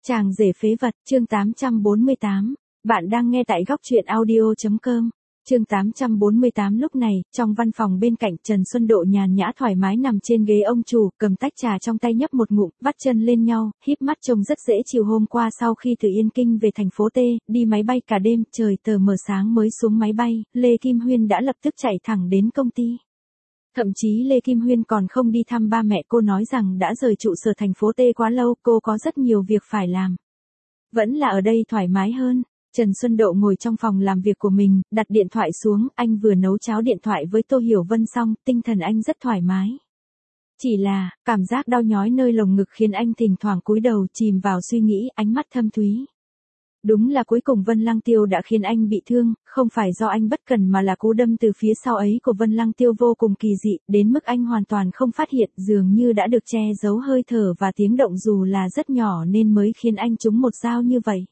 Chàng rể phế vật, chương 848. Bạn đang nghe tại góc truyện audio.com. Chương 848. Lúc này, trong văn phòng bên cạnh, Trần Xuân Độ nhàn nhã thoải mái nằm trên ghế ông chủ, cầm tách trà trong tay nhấp một ngụm, vắt chân lên nhau, híp mắt trông rất dễ chịu. Hôm qua sau khi từ Yên Kinh về thành phố T, đi máy bay cả đêm, trời tờ mờ sáng mới xuống máy bay, Lê Kim Huyên đã lập tức chạy thẳng đến công ty. Thậm chí Lê Kim Huyên còn không đi thăm ba mẹ, cô nói rằng đã rời trụ sở thành phố T quá lâu, cô có rất nhiều việc phải làm. Vẫn là ở đây thoải mái hơn. Trần Xuân Độ ngồi trong phòng làm việc của mình, đặt điện thoại xuống, anh vừa nấu cháo điện thoại với Tô Hiểu Vân xong, tinh thần anh rất thoải mái. Chỉ là, cảm giác đau nhói nơi lồng ngực khiến anh thỉnh thoảng cúi đầu chìm vào suy nghĩ, ánh mắt thâm thúy. Đúng là cuối cùng Vân Lăng Tiêu đã khiến anh bị thương, không phải do anh bất cẩn mà là cú đâm từ phía sau ấy của Vân Lăng Tiêu vô cùng kỳ dị, đến mức anh hoàn toàn không phát hiện, dường như đã được che giấu hơi thở và tiếng động dù là rất nhỏ nên mới khiến anh trúng một dao như vậy.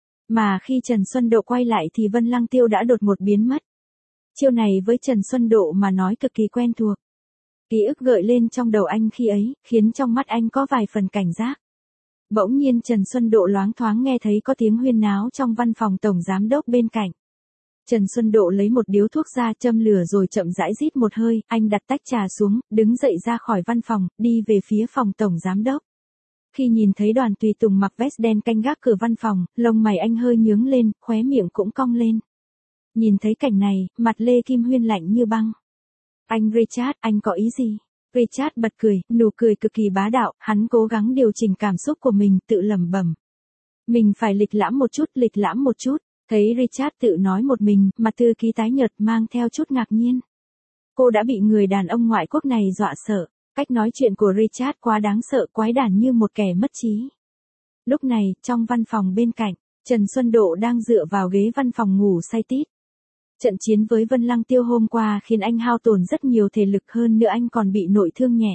Mà khi Trần Xuân Độ quay lại thì Vân Lăng Tiêu đã đột ngột biến mất. Chiêu này với Trần Xuân Độ mà nói cực kỳ quen thuộc. Ký ức gợi lên trong đầu anh khi ấy, khiến trong mắt anh có vài phần cảnh giác. Bỗng nhiên Trần Xuân Độ loáng thoáng nghe thấy có tiếng huyên náo trong văn phòng tổng giám đốc bên cạnh. Trần Xuân Độ lấy một điếu thuốc ra châm lửa rồi chậm rãi rít một hơi, anh đặt tách trà xuống, đứng dậy ra khỏi văn phòng, đi về phía phòng tổng giám đốc. Khi nhìn thấy Đoàn Tùy Tùng mặc vest đen canh gác cửa văn phòng, lông mày anh hơi nhướng lên, khóe miệng cũng cong lên. Nhìn thấy cảnh này, mặt Lê Kim Huyên lạnh như băng. Anh Richard, anh có ý gì? Richard bật cười, nụ cười cực kỳ bá đạo, hắn cố gắng điều chỉnh cảm xúc của mình, tự lẩm bẩm. Mình phải lịch lãm một chút. Thấy Richard tự nói một mình, mặt thư ký tái nhợt mang theo chút ngạc nhiên. Cô đã bị người đàn ông ngoại quốc này dọa sợ. Cách nói chuyện của Richard quá đáng sợ, quái đản như một kẻ mất trí. Lúc này, trong văn phòng bên cạnh, Trần Xuân Độ đang dựa vào ghế văn phòng ngủ say tít. Trận chiến với Vân Lăng Tiêu hôm qua khiến anh hao tổn rất nhiều thể lực, hơn nữa anh còn bị nội thương nhẹ.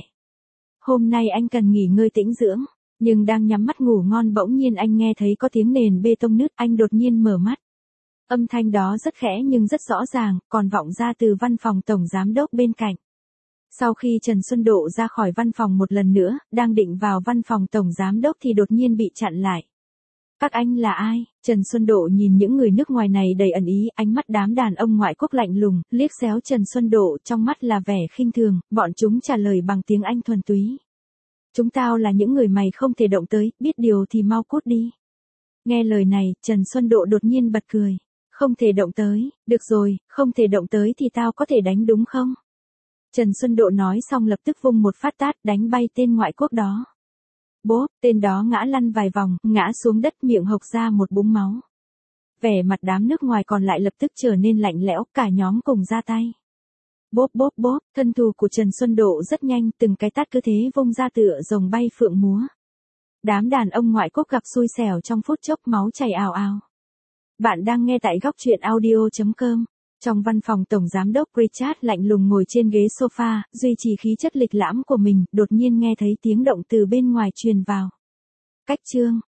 Hôm nay anh cần nghỉ ngơi tĩnh dưỡng, nhưng đang nhắm mắt ngủ ngon bỗng nhiên anh nghe thấy có tiếng nền bê tông nứt, anh đột nhiên mở mắt. Âm thanh đó rất khẽ nhưng rất rõ ràng, còn vọng ra từ văn phòng tổng giám đốc bên cạnh. Sau khi Trần Xuân Độ ra khỏi văn phòng một lần nữa, đang định vào văn phòng tổng giám đốc thì đột nhiên bị chặn lại. Các anh là ai? Trần Xuân Độ nhìn những người nước ngoài này đầy ẩn ý, ánh mắt đám đàn ông ngoại quốc lạnh lùng, liếc xéo Trần Xuân Độ, trong mắt là vẻ khinh thường, bọn chúng trả lời bằng tiếng Anh thuần túy. Chúng tao là những người mày không thể động tới, biết điều thì mau cút đi. Nghe lời này, Trần Xuân Độ đột nhiên bật cười. Không thể động tới, được rồi, không thể động tới thì tao có thể đánh đúng không? Trần Xuân Độ nói xong lập tức vung một phát tát đánh bay tên ngoại quốc đó. Bốp, tên đó ngã lăn vài vòng, ngã xuống đất, miệng hộc ra một búng máu. Vẻ mặt đám nước ngoài còn lại lập tức trở nên lạnh lẽo, cả nhóm cùng ra tay. Bốp bốp bốp, thân thủ của Trần Xuân Độ rất nhanh, từng cái tát cứ thế vung ra tựa rồng bay phượng múa. Đám đàn ông ngoại quốc gặp xui xẻo trong phút chốc, máu chảy ào ào. Bạn đang nghe tại góc truyện audio.com. Trong văn phòng tổng giám đốc, Richard lạnh lùng ngồi trên ghế sofa, duy trì khí chất lịch lãm của mình, đột nhiên nghe thấy tiếng động từ bên ngoài truyền vào. Cách chương,